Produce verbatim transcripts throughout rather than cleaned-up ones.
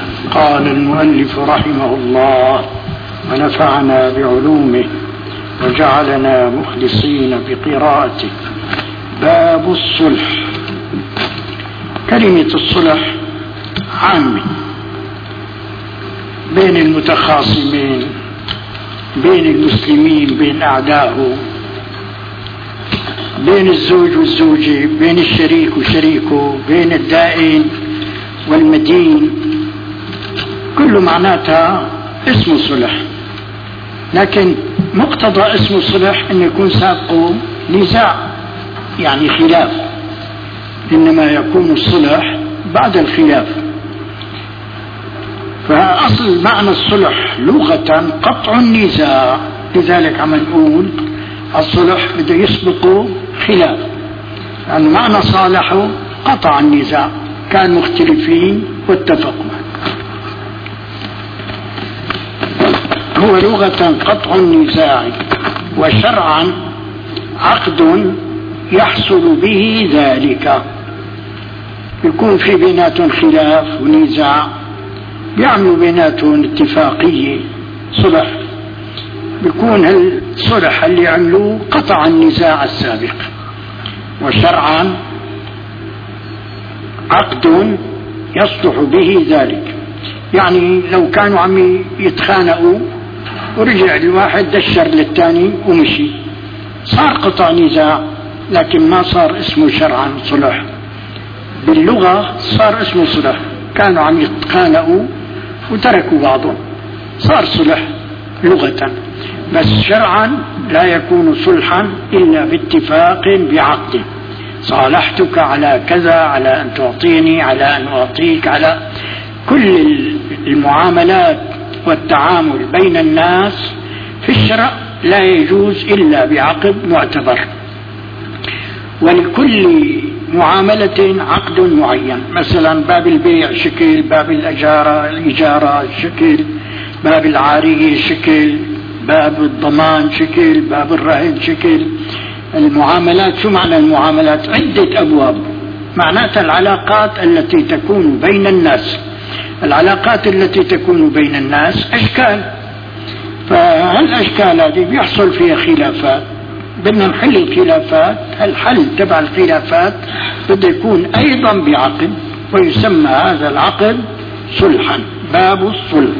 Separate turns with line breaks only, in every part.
قال المؤلف رحمه الله ونفعنا بعلومه وجعلنا مخلصين بقراءته. باب الصلح. كلمة الصلح عامة بين المتخاصمين، بين المسلمين، بين أعدائه، بين الزوج والزوجة، بين الشريك وشريكه، بين الدائن والمدين، كل معناتها اسم صلح. لكن مقتضى اسم الصلح أن يكون سابقه نزاع، يعني خلاف، إنما يكون الصلح بعد الخلاف. فأصل معنى الصلح لغة قطع النزاع، لذلك عم نقول الصلح بده يسبقه خلاف، يعني معنى صالحه قطع النزاع، كان مختلفين واتفقوا. هو لغة قطع النزاع، وشرعا عقد يحصل به ذلك. يكون في بيناتهم خلاف ونزاع، بيعملوا بيناتهم اتفاقية صلح، بيكون الصلح اللي عملوه قطع النزاع السابق. وشرعا عقد يصلح به ذلك، يعني لو كانوا عم يتخانقوا ورجع الواحد دشر للثاني ومشي، صار قطع نزاع، لكن ما صار اسمه شرعا صلح. باللغة صار اسمه صلح، كانوا عم يتخانقوا وتركوا بعضهم، صار صلح لغة، بس شرعا لا يكون صلحا إلا باتفاق بعقد. صالحتك على كذا، على أن تعطيني، على أن أعطيك، على كل المعاملات والتعامل بين الناس في الشرع لا يجوز إلا بعقد معتبر. ولكل معاملة عقد معين، مثلا باب البيع شكل، باب الأجارة الإجارة شكل، باب العارية شكل، باب الضمان شكل، باب الرهن شكل. المعاملات، شو معنى المعاملات؟ عدة أبواب، معناتها العلاقات التي تكون بين الناس. العلاقات التي تكون بين الناس أشكال، فهالأشكال هذه بيحصل فيها خلافات، بدنا نحل الخلافات. الحل تبع الخلافات بده يكون أيضا بعقد، ويسمى هذا العقد صلحا. باب الصلح.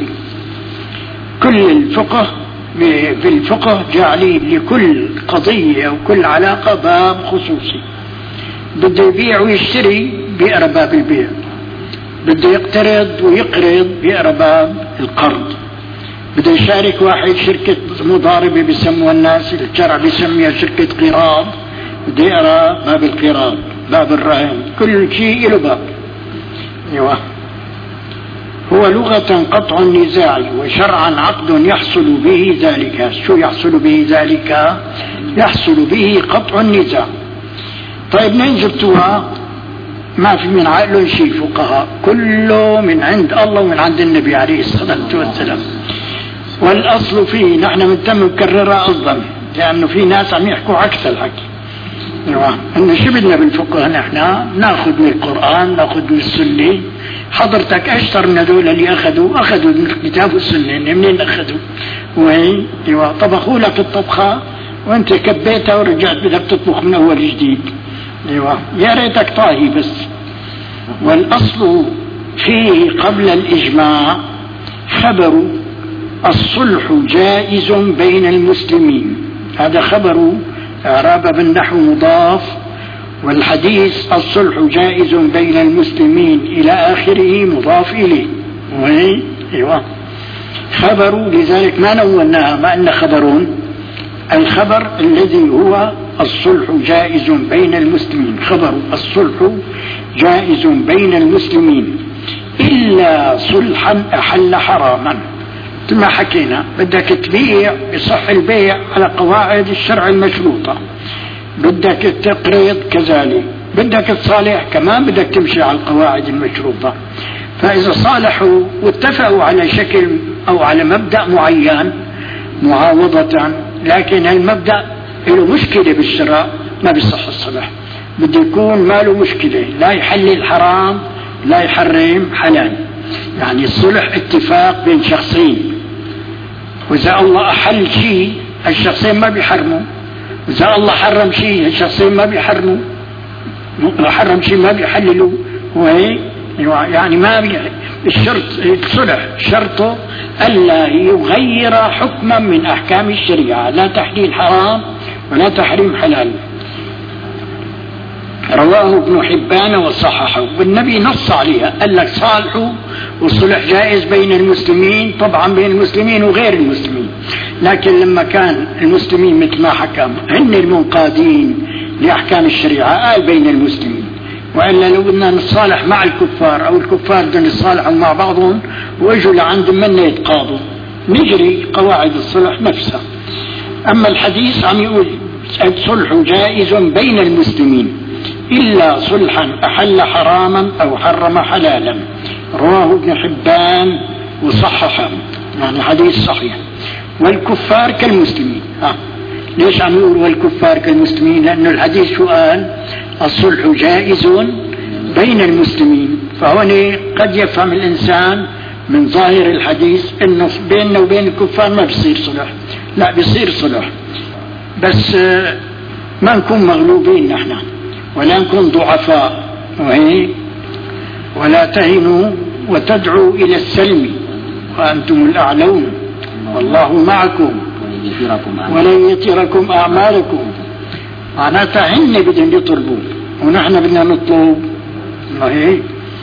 كل الفقه في الفقه جعلين لكل قضية أو كل علاقة باب خصوصي. بده يبيع ويشتري بيقرأ باب البيع، بده يقترض ويقرض بيقرأ باب القرض، بده يشارك واحد شركة مضاربة بيسموها الناس، الشرع بيسميها شركة قراض، بده يقرأ باب القراض، باب الرهن، كل شيء له باب. ايوه. هو لغة قطع النزاع، وشرعا عقد يحصل به ذلك. شو يحصل به ذلك؟ يحصل به قطع النزاع. طيب من جبتوها؟ ما في من عقل شيء فقهاء، كله من عند الله ومن عند النبي عليه الصلاة والسلام. والأصل فيه، نحن مهتم نكررها أيضا، لأنه في ناس عم يحكوا عكس الحكي. ايوه، إن شو بدنا بالفقه؟ نحن ناخذ من القرآن، ناخذ من السنة. حضرتك أشطر من هذول اللي أخذوا أخذوا من الكتاب والسنة، منين أخذوا؟ وين؟ ايوه، طبخوا لك الطبخة وأنت كبيتها ورجعت بدك تطبخ من أول جديد. ايوه، يا ريتك طاهي بس. والأصل فيه قبل الإجماع خبر الصلح جائز بين المسلمين. هذا خبر إعراب بالنحو مضاف، والحديث الصلح جائز بين المسلمين إلى آخره مضاف إليه. وهي ايوه خبر، لذلك ما نولناها ما إن خبرون. الخبر الذي هو الصلح جائز بين المسلمين، خبر الصلح جائز بين المسلمين إلا صلحا أحل حراما. كما حكينا، بدك تبيع بصح البيع على قواعد الشرع المشروطة، بدك تقرض كذلك، بدك تصالح كمان بدك تمشي على القواعد المشروطة. فإذا صالحوا واتفقوا على شكل أو على مبدأ معين معاوضة، لكن المبدأ له مشكلة بالشراء، ما بيصح الصلح. بده يكون ما له مشكلة، لا يحلل حرام لا يحرم حلال، يعني الصلح اتفاق بين شخصين، وإذا الله أحل شيء الشخصين ما بيحرموا، إذا الله حرم شيء الشخصين ما بيحرموا، حرم شيء ما بيحللوا. وهي يعني ما بي الشرط الصلح شرطه ألا يغير حكما من أحكام الشريعة، لا تحليل حرام ولا تحريم حلال. رواه ابن حبان وصححه، والنبي نص عليها، قال لك صالحوا والصلح جائز بين المسلمين، طبعا بين المسلمين وغير المسلمين، لكن لما كان المسلمين مثل ما حكم هن المنقادين لأحكام الشريعة قال بين المسلمين. وإلا لو بدنا نتصالح مع الكفار أو الكفار بدهم يتصالحوا مع بعضهم وإجوا لعند من يتقاضوا، نجري قواعد الصلح نفسها. أما الحديث عم يقول الصلح جائز بين المسلمين إلا صلحا أحل حراما أو حرم حلالا، رواه ابن حبان وصححه، يعني حديث صحيح. والكفار كالمسلمين. آه. ليش عم يقول والكفار كالمسلمين؟ لأنه الحديث شو قال؟ الصلح جائز بين المسلمين. فهنا قد يفهم الإنسان من ظاهر الحديث إنه بيننا وبين الكفار ما بيصير صلح، لا بيصير صلح، بس ما نكون مغلوبين نحن ولا نكون ضعفاء، وهي ولا تهنوا وتدعوا إلى السلم وأنتم الأعلون والله معكم ولن يتركم أعمالكم. معناتها هن بدهم يطلبوا ونحن بدنا نطلب. وهي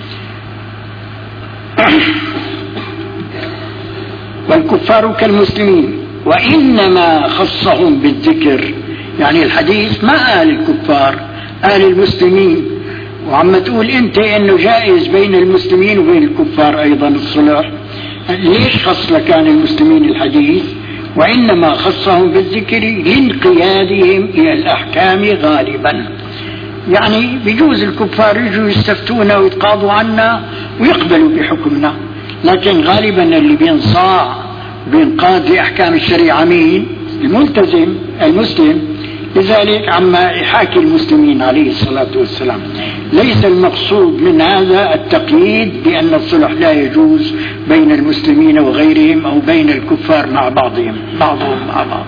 والكفار كالمسلمين، وإنما خصهم بالذكر، يعني الحديث ما قال الكفار قال المسلمين. وعم تقول انت انه جائز بين المسلمين وبين الكفار ايضا الصلح، ليش خص لكان المسلمين الحديث؟ وانما خصهم بالذكر لانقيادهم الى الاحكام غالبا، يعني بيجوز الكفار يجوا يستفتونا ويتقاضوا عنا ويقبلوا بحكمنا، لكن غالبا اللي بينصاع بينقاد لاحكام الشريعه مين؟ الملتزم المسلم. لذلك عما يحاكي المسلمين عليه الصلاة والسلام، ليس المقصود من هذا التقييد بأن الصلح لا يجوز بين المسلمين وغيرهم أو بين الكفار مع بعضهم بعضهم مع بعض.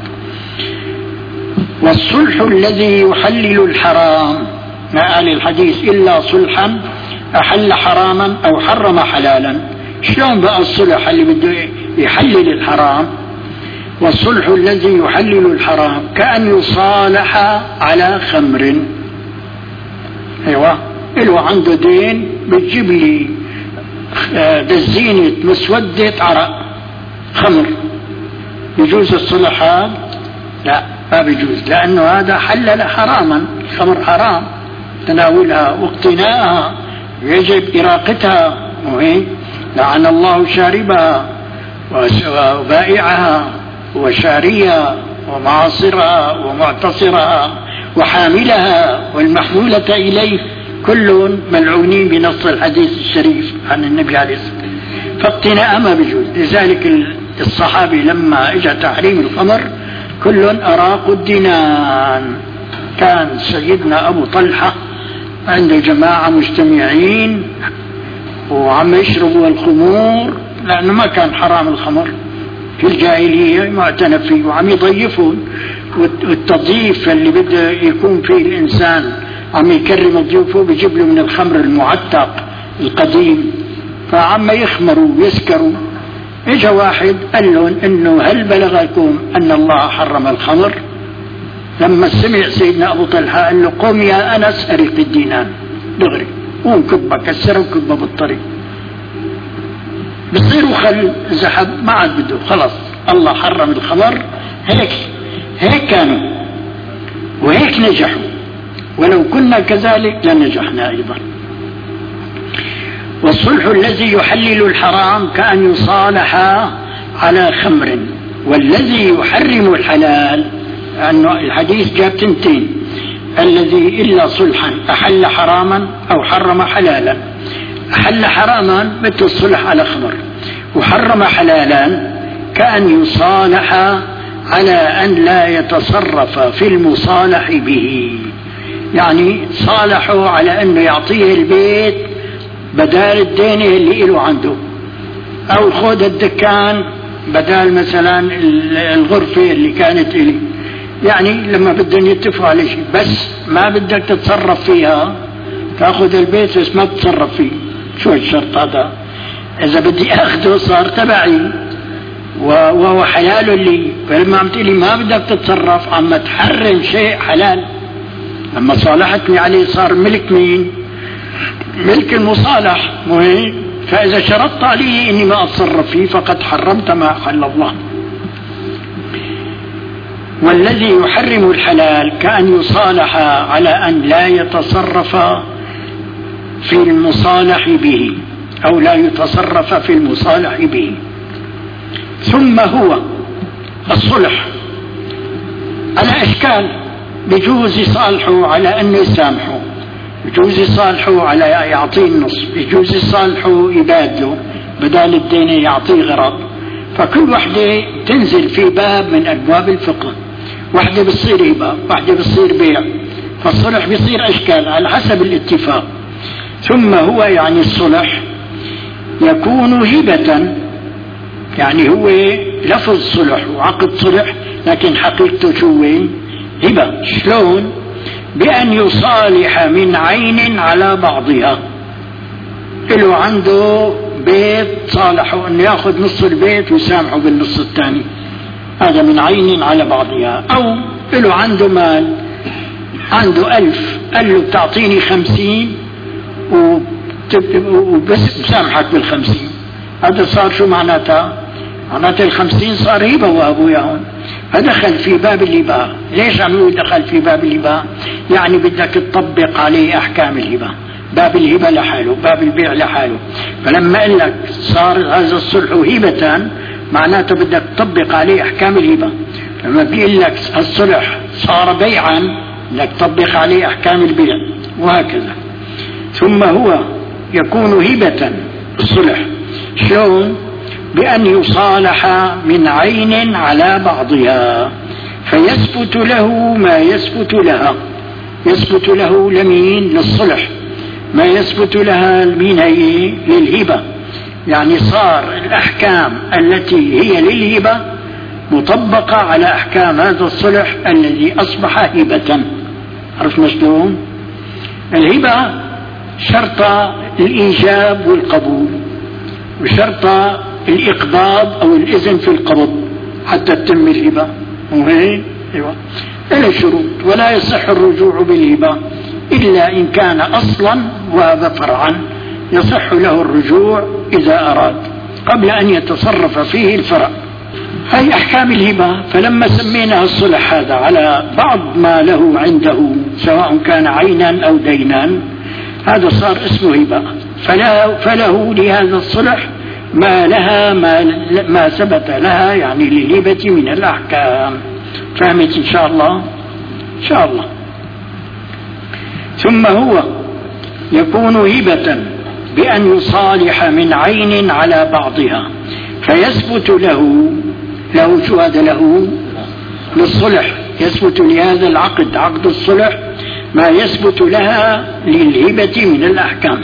والصلح الذي يحلل الحرام، ما قال الحديث إلا صلحا أحل حراما أو حرم حلالا. شلون بقى الصلح اللي بده يحلل الحرام؟ والصلح الذي يحلل الحرام كأن يصالح على خمر. ايوه له عنده دين بتجيب لي دزينة مسودة عرق خمر، يجوز الصلح هذا؟ لا ما بيجوز، لأنه هذا حلل حراما، الخمر حرام تناولها واقتناءها، يجب إراقتها، وهي لعن الله شاربها وبائعها وشاريها ومعاصرها ومعتصرها وحاملها والمحمولة إليه، كلهم ملعونين بنص الحديث الشريف عن النبي عليه الصلاة والسلام. فاقتناء ما بيجوز. لذلك الصحابي لما اجى تحريم الخمر كلهم أراقوا الدينان. كان سيدنا أبو طلحة عنده جماعة مجتمعين وعم يشربوا الخمور، لأنه ما كان حرام الخمر في الجاهلية معتنف فيه، وعم يضيفون، والتضييف اللي بده يكون فيه الإنسان عم يكرم ضيوفه بيجيب له من الخمر المعتق القديم، فعم يخمروا ويسكروا. اجا واحد قال لهم انه هل بلغكم ان الله حرم الخمر؟ لما سمع سيدنا ابو طلحه قال له قم يا انس ارق الدينان دغري، قوم كبه كسره وكبه بالطريق. بصيروا خل زحب ما عاد بده، خلص الله حرم الخمر. هيك هيك كانوا وهيك نجحوا، ولو كنا كذلك لنجحنا أيضا. والصلح الذي يحلل الحرام كأن يصالح على خمر، والذي يحرم الحلال، لأنه الحديث جاب تنتين، الذي إلا صلحا أحل حراما أو حرم حلالا. أحل حراما مثل الصلح على خمر، وحرم حلالا كأن يصالح على أن لا يتصرف في المصالح به، يعني صالحوا على أنه يعطيه البيت بدال الدين اللي له عنده، او خذ الدكان بدال مثلا الغرفة اللي كانت إلي. يعني لما بدهم يتفقوا على شيء بس ما بدك تتصرف فيها، تاخذ البيت بس ما تتصرف فيه. شو الشرط هذا؟ اذا بدي اخذه صار تبعي وهو حلال لي، فلما عم تقولي ما بدك تتصرف عم تحرم شيء حلال. لما صالحتني عليه صار ملك مين؟ ملك المصالح، مو هيك؟ فاذا شرطت علي اني ما اتصرف فيه فقد حرمت ما احل الله. والذي يحرم الحلال كأن يصالح على أن لا يتصرف في المصالح به أو لا يتصرف في المصالح به. ثم هو الصلح على أشكال، بجوز يصالحوا على أن يسامحوا، بجوز يصالحوا على يعطيه النص، بجوز يصالحوا يبادلوا بدال الدين يعطيه غرض. فكل وحدة تنزل في باب من أبواب الفقه، واحدة بتصير هبة، واحدة بتصير بيع، فالصلح بيصير أشكال على حسب الاتفاق. ثم هو يعني الصلح يكون هبة، يعني هو لفظ صلح وعقد صلح لكن حقيقته شو؟ هبة. شلون؟ بأن يصالح من عين على بعضها. له عنده بيت صالحه أن يأخذ نص البيت ويسامحه بالنص الثاني، هذا من عين على بعضها. أو له عنده مال، عنده ألف، قال له بتعطيني خمسين وبس بسامحك بالخمسين. هذا صار شو معناتها؟ معناتها الخمسين صار هبة وأبويا هون، فدخل في باب الهبة. ليش عملوا دخل في باب الهبة؟ يعني بدك تطبق عليه أحكام الهبة، باب الهبة لحاله، باب البيع لحاله. فلما قال لك صار هذا الصلح هبة معناته بدك تطبق عليه أحكام الهبة. لما بيقول لك الصلح صار بيعا بدك تطبق عليه أحكام البيع، وهكذا. ثم هو يكون هبة الصلح. شلون؟ بأن يصالح من عين على بعضها فيثبت له ما يثبت لها. يثبت له لمين؟ للصلح. ما يثبت لها لمين؟ هي للهبة. يعني صار الأحكام التي هي للهبة مطبقة على أحكام هذا الصلح الذي أصبح هبة. عرفنا شلون؟ الهبة شرط الإيجاب والقبول، وشرط الإقباض أو الإذن في القبض حتى تتم الهبة. وهي أيوة إلى شروط. ولا يصح الرجوع بالهبة إلا إن كان أصلا وهذا فرعا يصح له الرجوع إذا أراد قبل أن يتصرف فيه الفرع. هي أحكام الهبة. فلما سمينا الصلح هذا على بعض ما له عنده سواء كان عينا أو دينا، هذا صار اسمه هبة. فله, فله لهذا الصلح ما لها ما, ما ثبت لها يعني للهبة من الأحكام. فهمت إن شاء الله؟ إن شاء الله. ثم هو يكون هبة بأن يصالح من عين على بعضها فيثبت له له شو هذا؟ له للصلح، يثبت لهذا العقد عقد الصلح ما يثبت لها للهبة من الأحكام.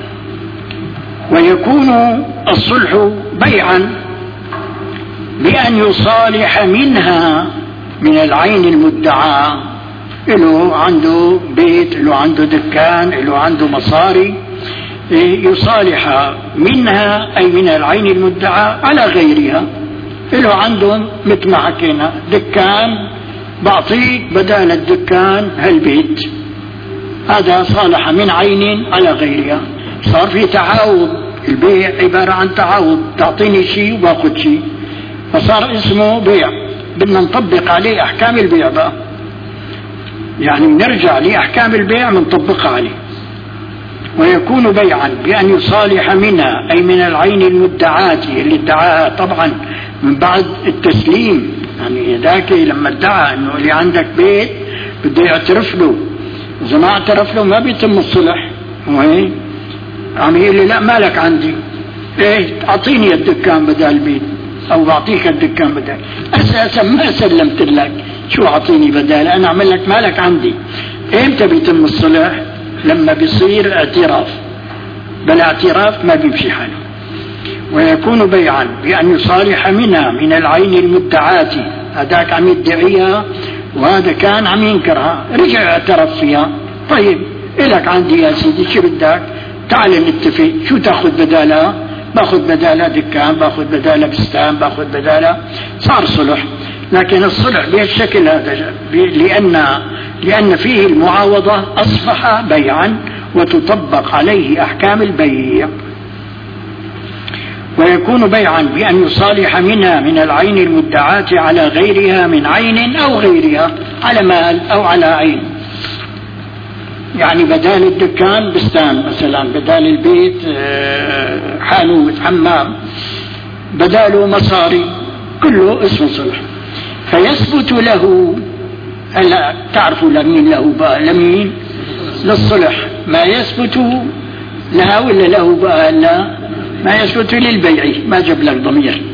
ويكون الصلح بيعا بأن يصالح منها من العين المدعى. له عنده بيت، له عنده دكان، له عنده مصاري، يصالح منها أي من العين المدعى على غيرها. له عندهم مثل ما حكينا دكان، بعطيك بدال الدكان هالبيت، هذا صالح من عين على غيرها. صار في تعاوض، البيع عبارة عن تعاوض، تعطيني شيء وباخذ شيء، فصار اسمه بيع. بدنا نطبق عليه أحكام البيع بقى، يعني نرجع لأحكام البيع منطبقها عليه. ويكون بيعا بأن يصالح منها أي من العين المدعاة اللي ادعاها طبعا من بعد التسليم. يعني ذاك لما ادعى انه اللي عندك بيت بده يعترف له، اذا ما اعترف له ما بيتم الصلح. وهي عم يقول لي لا مالك عندي، ايه اعطيني الدكان بدل البيت او بعطيك الدكان بدل، اساسا ما سلمت لك، شو اعطيني بدال؟ انا اعمل لك مالك عندي. امتى بيتم الصلح؟ لما بيصير اعتراف، بلا اعتراف ما بيمشي حاله. ويكون بيعا بأن يصالح منها من العين المدعاة، هذاك عم يدعيها وهذا كان عم ينكرها، رجع اعترف فيها. طيب إلك عندي يا سيدي شو بدك، تعال نتفق، شو تاخذ بدالها؟ باخذ بدالها دكان، باخذ بدالها بستان، باخذ بدالها. صار صلح. لكن الصلح بهالشكل هذا لأن لأن فيه المعاوضة أصبح بيعا وتطبق عليه أحكام البيع. ويكون بيعا بأن يصالح منها من العين المدعاة على غيرها من عين أو غيرها، على مال أو على عين. يعني بدال الدكان بستان مثلا، بدال البيت حانوت حمام، بداله مصاري، كله اسمه صلح. فيثبت له، هلا تعرفوا لمين له بقى؟ لمين؟ للصلح. ما يثبت لها ولا له بقى؟ لا، ما يثبت للبيع، ما جاب لك ضمير.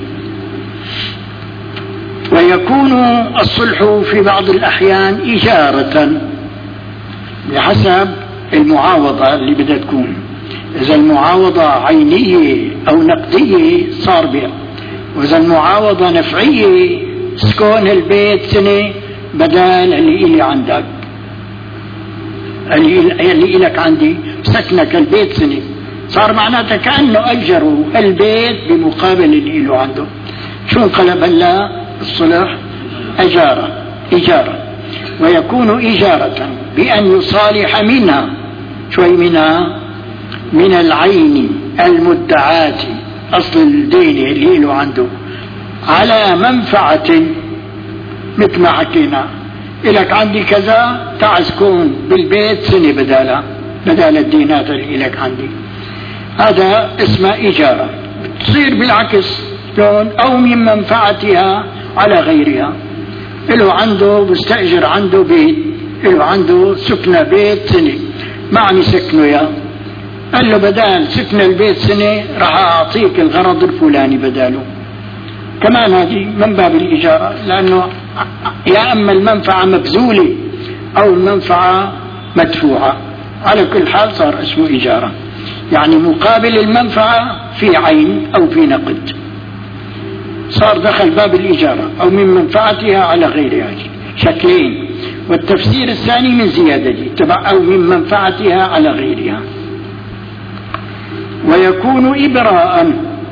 ويكون الصلح في بعض الأحيان إجارة بحسب المعاوضة اللي بدها تكون. إذا المعاوضة عينية أو نقدية صار بيع، وإذا المعاوضة نفعية سكون البيت سنة بدال اللي إلي عندك، اللي اللي إلك عندي سكنك البيت سنة، صار معناته كأنه أجروا البيت بمقابل اللي له عنده. شو انقلب هلا الصلح؟ إجارة. إجارة. ويكون إجارة بأن يصالح منها، شوي منها، من العين المدعاة، أصل الدين اللي له عنده، على منفعة. مثل ما حكينا إلك عندي كذا، تعال سكون بالبيت سنة بدالها، بدال الدينات اللي إلك عندي. هذا اسمه إجارة. تصير بالعكس لون، أو من منفعتها على غيرها. إله عنده بستأجر عنده بيت، إله عنده سكنة بيت سنة، ما عم يسكنه يا، قال له بدال سكن البيت سنة راح أعطيك الغرض الفلاني بداله. كمان هذه من باب الإجارة، لأنه يا أما المنفعة مبذولة أو المنفعة مدفوعة، على كل حال صار اسمه إجارة. يعني مقابل المنفعة في عين أو في نقد، صار دخل باب الإجارة، أو من منفعتها على غيرها، شكلين. والتفسير الثاني من زيادة دي تبع أو من منفعتها على غيرها. ويكون إبراء،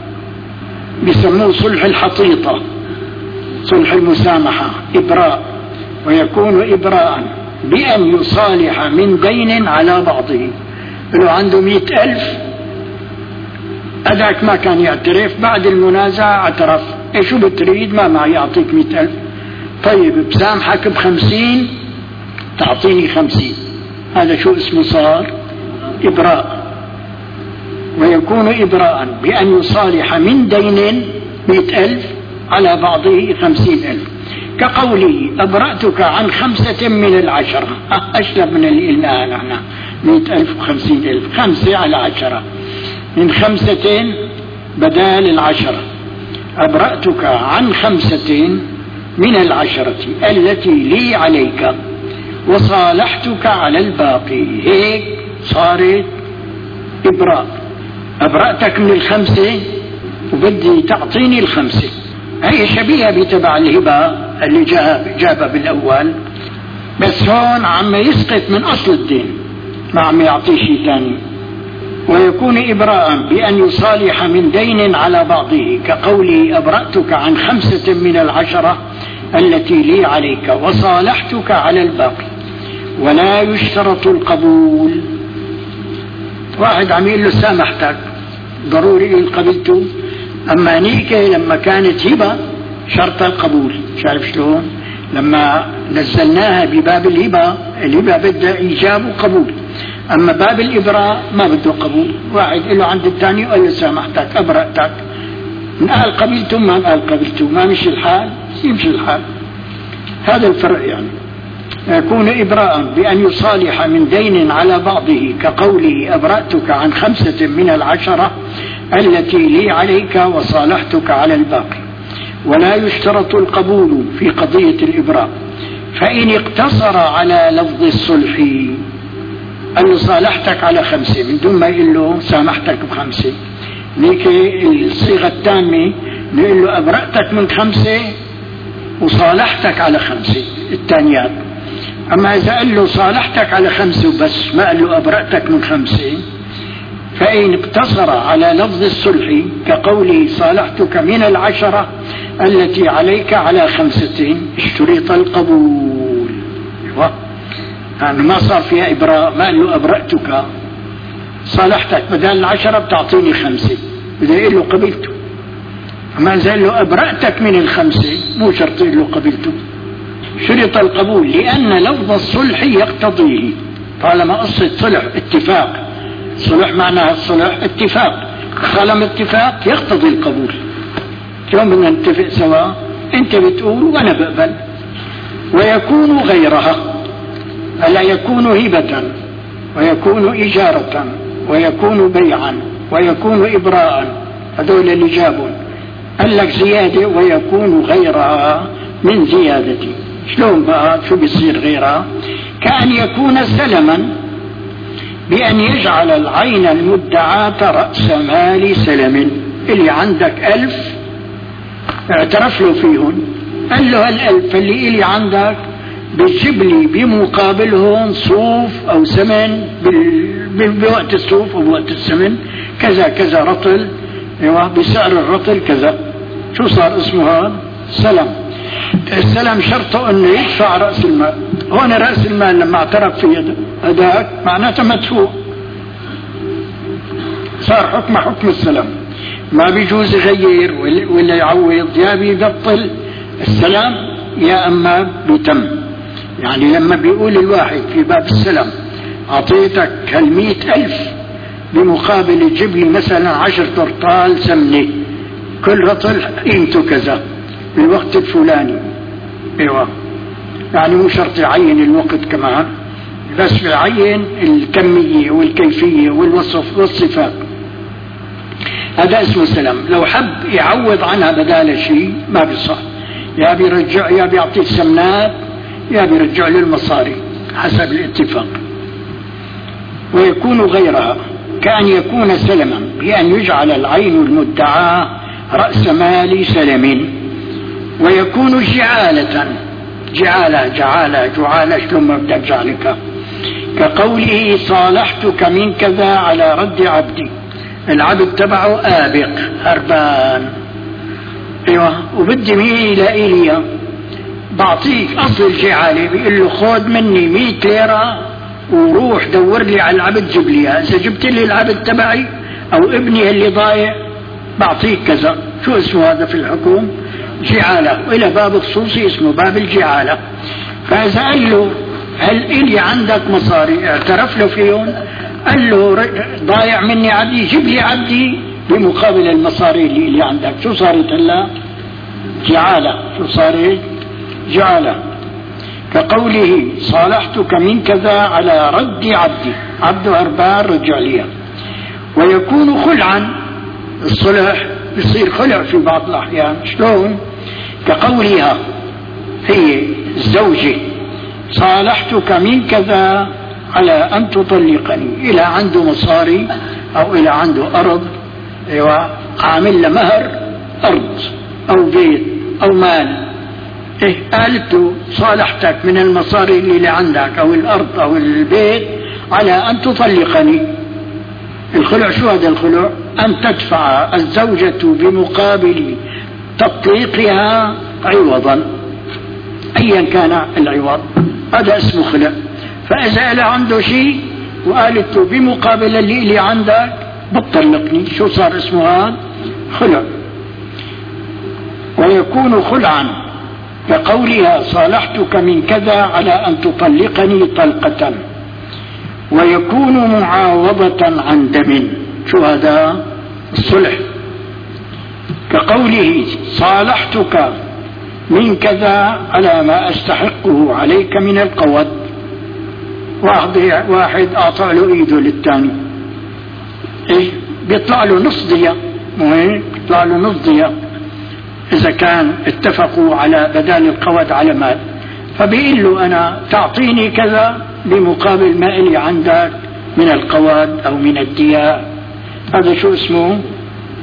بيسموه صلح الحطيطة، صلح المسامحة، إبراء. ويكون إبراء بأن يصالح من دين على بعضه. لو عنده مئة ألف، أداك ما كان يعترف، بعد المنازعة اعترف، إيش شو بتريد؟ ما معي، يعطيك مئة ألف. طيب بسامحك بخمسين، تعطيني خمسين. هذا شو اسمه؟ صار إبراء. ويكون إبراء بأن يصالح من دين مئة ألف على بعضه خمسين ألف، كقوله أبرأتك عن خمسة من العشرة. أشلب من اللي قلناها نحن، مئة ألف وخمسين ألف، خمسة على عشرة، من خمسة بدال العشرة. أبرأتك عن خمسة من العشرة التي لي عليك وصالحتك على الباقي. هيك صارت إبراء. أبرأتك من الخمسة وبدي تعطيني الخمسة. هي شبيهة بتبع الهبة اللي جاب جابها بالأول، بس هون عم يسقط من أصل الدين، ما عم يعطي شيء ثاني. ويكون إبراء بأن يصالح من دين على بعضه، كقوله أبرأتك عن خمسة من العشرة التي لي عليك وصالحتك على الباقي. ولا يشترط القبول. واحد عم يقول له سامحتك، ضروري قبلته. أما نيكة لما كانت هبة شرط القبول، شايف شلون؟ لما نزلناها بباب الهبة، الهبة بدها إيجاب وقبول. أما باب الإبراء ما بده قبول. واحد له عند الثاني وقال له سامحتك، أبرأتك، من قال قبلته ما قال قبلته، ما مشي الحال يمشي الحال. هذا الفرق. يعني يكون إبراء بأن يصالح من دين على بعضه، كقوله أبرأتك عن خمسة من العشرة التي لي عليك وصالحتك على الباقي. ولا يشترط القبول في قضية الإبراء، فإن اقتصر على لفظ الصلح، قال له صالحتك على خمسة من دون ما يقول له سامحتك بخمسة، ليك الصيغة التامة نقول له أبرأتك من خمسة وصالحتك على خمسة التانيات. أما إذا قال له صالحتك على خمسة وبس ما قال له أبرأتك من خمسة، فإن اقتصر على لفظ الصلح كقوله صالحتك من العشرة التي عليك على خمسة اشترط القبول، يعني ما صار فيها إبراء، ما قال له أبرأتك، صالحتك بدل العشرة بتعطيني خمسة، بده يقول له قبلته. أما إذا قال له أبرأتك من الخمسة مو شرط يقول له قبلته، شرط القبول لأن لفظ الصلح يقتضيه، طالما قصة صلح اتفاق، صلح معناها الصلح اتفاق، طالما اتفاق يقتضي القبول. اليوم بدنا نتفق سوا، انت بتقول وانا بقبل. ويكون غيرها، ألا يكون هبة ويكون إجارة ويكون بيعا ويكون إبراء، هذول اللي جابون. قال لك زيادة ويكون غيرها من زيادتي. شلون بقى؟ شو بيصير غيرها؟ كأن يكون سلما بأن يجعل العين المدعاة رأس مال سلم. اللي عندك ألف اعترف له فيهن، قال له هالألف اللي إلي عندك بتجيب لي بمقابلهم صوف أو سمن، بوقت الصوف أو بوقت السمن كذا كذا رطل، ايوه بسعر الرطل كذا. شو صار اسمه هذا؟ سلم. السلم شرطه انه يدفع رأس المال. هون رأس المال لما اعترف في يده هذاك معناته مدفوع، صار حكم حكم السلم. ما بيجوز يغير ولا يعوض، يا بيبطل السلام يا اما بيتم. يعني لما بيقول الواحد في باب السلم اعطيتك هالمئة الف بمقابل يجيب لي مثلا عشر ترطال سمنة، كل رطل قيمته كذا بالوقت الفلاني، ايوه يعني مو شرط يعين الوقت كمان، بس يعين الكمية والكيفية والوصف والصفات. هذا اسمه سلام. لو حب يعوض عنها بدال شيء ما بيصح، يا بيرجع يا بيعطي السمنات يا بيرجع له المصاري حسب الاتفاق. ويكون غيرها كأن يكون سلما بأن يجعل العين المدعاة رأس مال سلم. ويكون جعالة، جعالة جعالة جعالة شلون ما بدك جعلك، كقوله صالحتك من كذا على رد عبدي. العبد تبعه آبق هربان، ايوه وبدي مين لإليا بعطيك اصل الجعالة، بيقول له خذ مني مئة ليرة وروح دور لي على العبد جيب لي، اذا جبت لي العبد تبعي او ابني اللي ضايع بعطيك كذا. شو اسمه هذا في الحكم؟ جعالة. وإلى باب خصوصي اسمه باب الجعالة. فإذا قال له هل إلي عندك مصاري اعترف له فيهم، قال له ضايع مني عبدي جيب لي عبدي بمقابل المصاري اللي إلي عندك. شو صارت هلا؟ جعالة. شو صارت؟ جعالة. كقوله صالحتك من كذا على رد عبدي، عبد هربان رجع لي. ويكون خلعا، الصلح بيصير خلع في بعض الأحيان. شلون؟ كقولها هي الزوجة صالحتك من كذا على أن تطلقني، إلى عنده مصاري أو إلى عنده أرض، ايوه عامل له مهر أرض أو بيت أو مال، إيه قالت صالحتك من المصاري اللي عندك أو الأرض أو البيت على أن تطلقني. الخلع شو هذا الخلع؟ أن تدفع الزوجة بمقابل تطليقها عوضا أيا كان العوض، هذا اسمه خلع. فإذا له عنده شيء وقالت بمقابل اللي اللي عندك بطلقني، شو صار اسمه هذا؟ خلع. ويكون خلعا كقولها صالحتك من كذا على أن تطلقني طلقة. ويكون معاوضة عن دم. شو هذا؟ الصلح. كقوله صالحتك من كذا على ما أستحقه عليك من القواد. واحد أعطى له إيده للثاني، إيه بيطلع له نص دية، مهم بيطلع له نص دية إذا كان اتفقوا على بدال القواد على مال. فبيقول له أنا تعطيني كذا بمقابل ما إلي عندك من القواد أو من الدية. هذا شو اسمه؟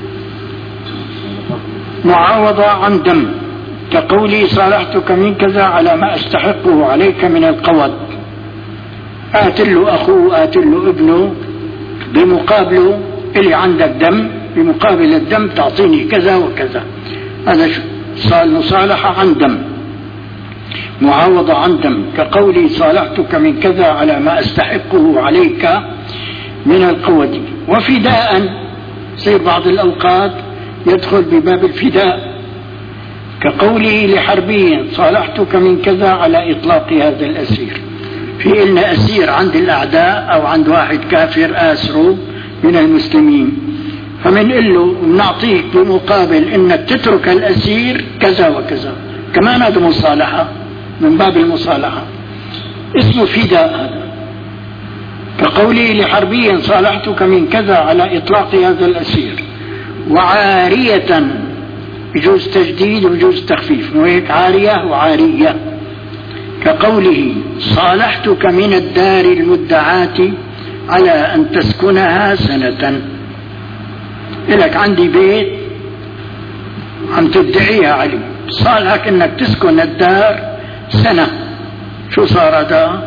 معاوضة عن دم، كقولي صالحتك من كذا على ما أستحقه عليك من القوض، آتل له أخوه آتل له ابنه بمقابله اللي عندك دم، بمقابل الدم تعطيني كذا وكذا. هذا صار مصالحة عن دم، معاوضة عن دم، كقولي صالحتك من كذا على ما أستحقه عليك من القوة. وفداء في بعض الأوقات يدخل بباب الفداء، كقوله لحربي صالحتك من كذا على إطلاق هذا الأسير. في إلنا أسير عند الأعداء أو عند واحد كافر آسره من المسلمين، فمن له نعطيك بمقابل إنك تترك الأسير كذا وكذا، كمان هذا مصالحة من باب المصالحة، اسمه فداء هذا. كقولي لحربي صالحتك من كذا على إطلاق هذا الأسير. وعارية يجوز تجديد ويجوز تخفيف، وهيك عارية وعارية، كقوله صالحتك من الدار المدعاة على أن تسكنها سنة. إلك عندي بيت عم تدعيها علي، صالحك إنك تسكن الدار سنة، شو صار هذا؟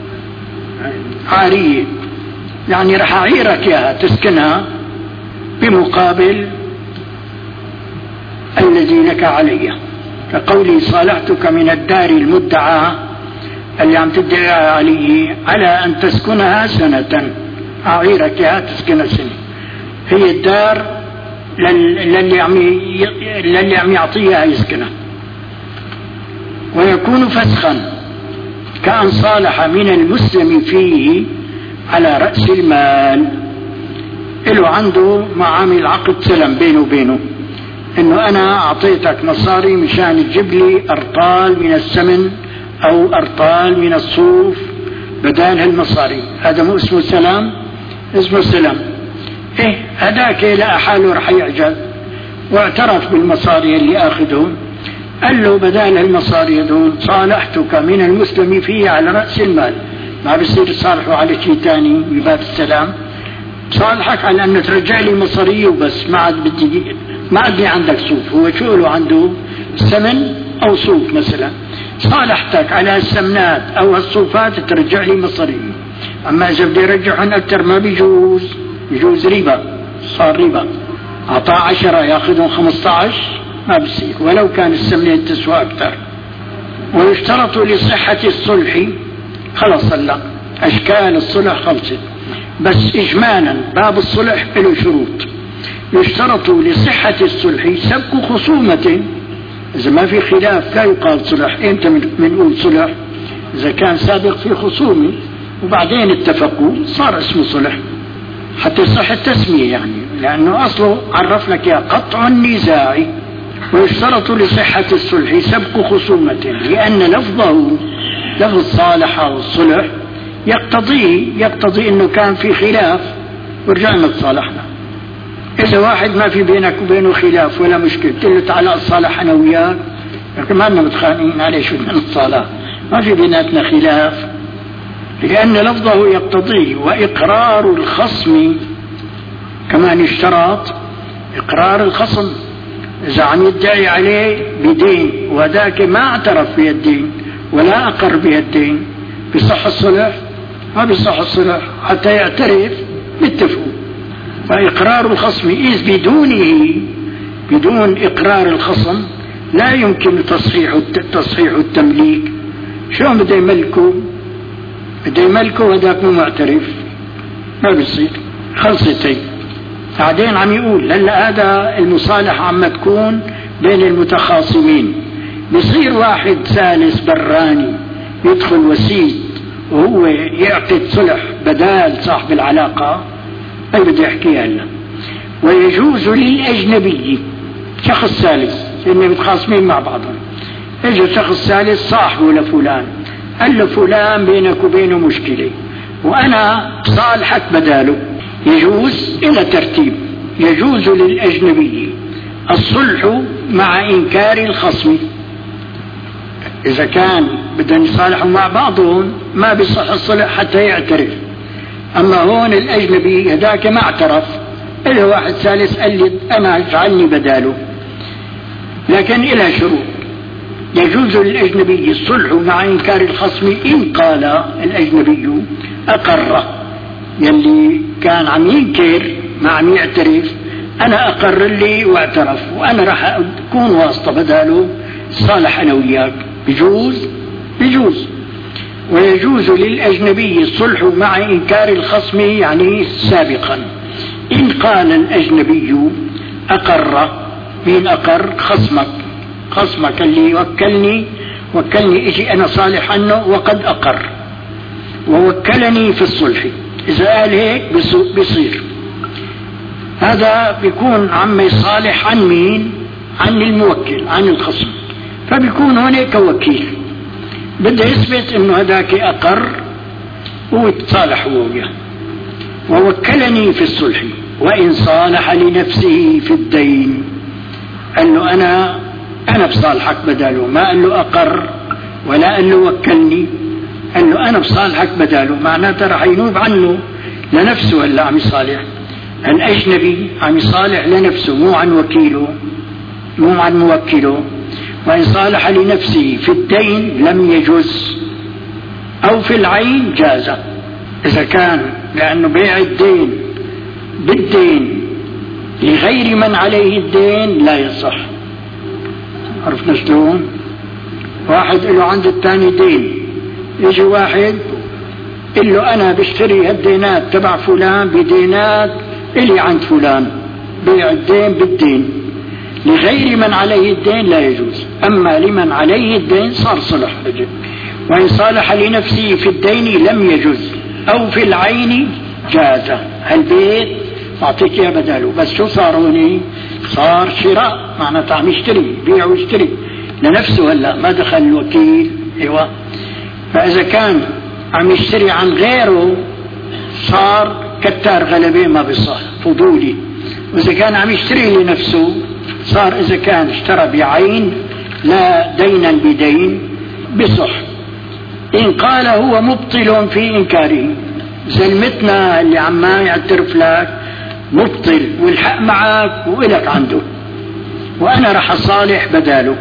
عارية، يعني رح أعيرك إياها تسكنها بمقابل الذي لك علي. كقولي صالحتك من الدار المدعاة اللي عم تدعيها علي على أن تسكنها سنة، أعيرك إياها تسكنها سنة. هي الدار للي عم للي عم يعطيها يسكنها. ويكون فسخا كأن صالح من المسلم فيه على رأس المال، له عنده معامل عقد سلم بينه وبينه، انه انا اعطيتك مصاري مشان تجيب لي ارطال من السمن او ارطال من الصوف بدال هالمصاري، هذا مو اسمه سلام؟ اسمه سلام. ايه هداك لا حاله رح يعجز واعترف بالمصاري اللي اخذهم، قال له بدال المصاري دول صالحتك من المسلم فيه على رأس المال، ما بصير صالحه على شيء ثاني بباب السلام، صالحك على أن ترجع لي مصاريه وبس، ما عاد بدي ما عاد عندك صوف، هو شو له عنده سمن أو صوف مثلا، صالحتك على السمنات أو الصوفات ترجع لي مصاريه. أما إذا بدي يرجعهم أكثر ما بيجوز، بيجوز ربا، صار ربا، أعطاه عشرة يأخذهم خمسة عشر ما بصير، ولو كان السمنة تسوى أكثر. ويشترط لصحة الصلح، خلص هلا أشكال الصلح خلصت، بس إجمالا باب الصلح له شروط. يشترط لصحة الصلح سبك خصومة، إذا ما في خلاف لا يقال صلح. إمتى بنقول صلح؟ إذا كان سابق في خصومة وبعدين اتفقوا صار اسمه صلح، حتى يصح التسمية يعني، لأنه أصله عرف لك يا قطع النزاع. ويشترط لصحة الصلح سبك خصومة، لأن لفظه لفظ صالح والصلح يقتضي يقتضي انه كان في خلاف ورجعنا تصالحنا. اذا واحد ما في بينك وبينه خلاف ولا مشكله، قلت له تعال اصالح انا وياك، لكن ما لنا متخانقين عليه شو بدنا نتصالح، ما في بيناتنا خلاف، لان لفظه يقتضيه. واقرار الخصم كمان يشترط، اقرار الخصم اذا عم يدعي عليه بدين وذاك ما اعترف بالدين ولا اقر بالدين، بصح الصلح؟ ما بصح الصلح حتى يعترف باتفقوا. فإقرار الخصم إذ بدونه بدون إقرار الخصم لا يمكن تصحيح تصحيح التمليك. شو بده يملكه؟ بده يملكه وهذاك مو معترف، ما بيصير، خلصتين. بعدين عم يقول هلا هذا المصالحة عم تكون بين المتخاصمين، بصير واحد ثالث براني يدخل وسيط وهو يعقد صلح بدال صاحب العلاقة، أي بدي أحكيها هلا. ويجوز للأجنبي شخص ثالث، لأنهم متخاصمين مع بعضهم، إجا شخص ثالث صاحبه لفلان، قال له فلان بينك وبينه مشكلة وأنا صالحك بداله، يجوز إلى ترتيب. يجوز للأجنبي الصلح مع إنكار الخصم، إذا كان بدهم يصالحوا مع بعضهم ما بيصح الصلح حتى يعترف. أما هون الأجنبي هذاك ما اعترف، إلا واحد ثالث قال لي أنا اجعلني بداله، لكن إلى شروط. يجوز للأجنبي الصلح مع إنكار الخصم إن قال الأجنبي أقر، يلي كان عم ينكر ما عم يعترف، أنا أقر لي واعترف وأنا راح أكون واسطة بداله، صالح أنا وياك، بيجوز بيجوز. ويجوز للأجنبي الصلح مع إنكار الخصم يعني سابقا، إن قال الأجنبي أقر، مين أقر؟ خصمك، خصمك اللي وكلني وكلني إجي أنا صالح عنه وقد أقر ووكلني في الصلح، إذا قال هيك بيصير هذا بيكون عم يصالح عن مين؟ عن الموكل، عن الخصم، فبيكون هناك وكيل بده يثبت انه هذاك اقر ويتصالح هو وياه. ووكلني في الصلح وان صالح لنفسه في الدين، قال له انا انا بصالحك بداله، ما قال له اقر ولا قال له وكلني، قال له انا بصالحك بداله، معناته راح ينوب عنه لنفسه. هلا عم يصالح الأجنبي، عم يصالح لنفسه مو عن وكيله، مو عن موكله. وإن صالح لنفسه في الدين لم يجوز، أو في العين جاز، إذا كان لأنه بيع الدين بالدين لغير من عليه الدين لا يصح. عرفنا شلون؟ واحد له عند الثاني دين، يجي واحد قل له أنا بشتري هالدينات تبع فلان بدينات إلي عند فلان، بيع الدين بالدين، لغير من عليه الدين لا يجوز، أما لمن عليه الدين صار صلح. وإن صالح لنفسه في الدين لم يجوز، أو في العين جاز. هالبيت أعطيك يا بداله، بس شو صار هوني؟ صار شراء، معناته عم يشتري، بيع ويشتري لنفسه، هلا ما دخل الوكيل. ايوه، فإذا كان عم يشتري عن غيره صار كتار غلبة ما بيصح، فضولي. وإذا كان عم يشتري لنفسه صار إذا كان اشترى بعين لا دينا بدين بصح. إن قال هو مبطل في إنكاره، زلمتنا اللي عما يعترف لك مبطل والحق معك وإلك عنده وأنا رح أصالح بداله،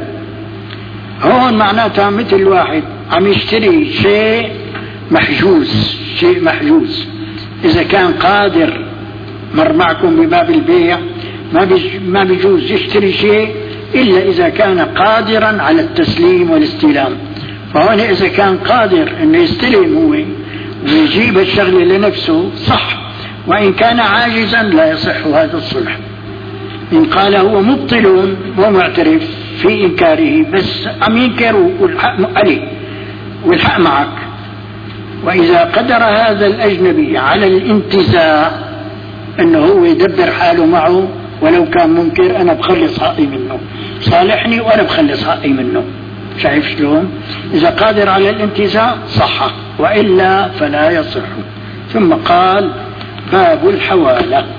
هون معناتها مثل واحد عم يشتري شيء محجوز، شيء محجوز. إذا كان قادر، مر معكم بباب البيع ما ما بيجوز يشتري شيء إلا إذا كان قادرا على التسليم والاستلام. فهون إذا كان قادر إنه يستلم هو ويجيب الشغلة لنفسه صح، وإن كان عاجزا لا يصح هذا الصلح. إن قال هو مبطل ومعترف في إنكاره، بس عم ينكر والحق عليه والحق معك. وإذا قدر هذا الأجنبي على الانتزاع أنه هو يدبر حاله معه ولو كان منكر، أنا بخلص حقي منه، صالحني وأنا بخلص حقي منه. شايف شلون؟ إذا قادر على الانتزاع صح، وإلا فلا يصح. ثم قال باب الحوالة.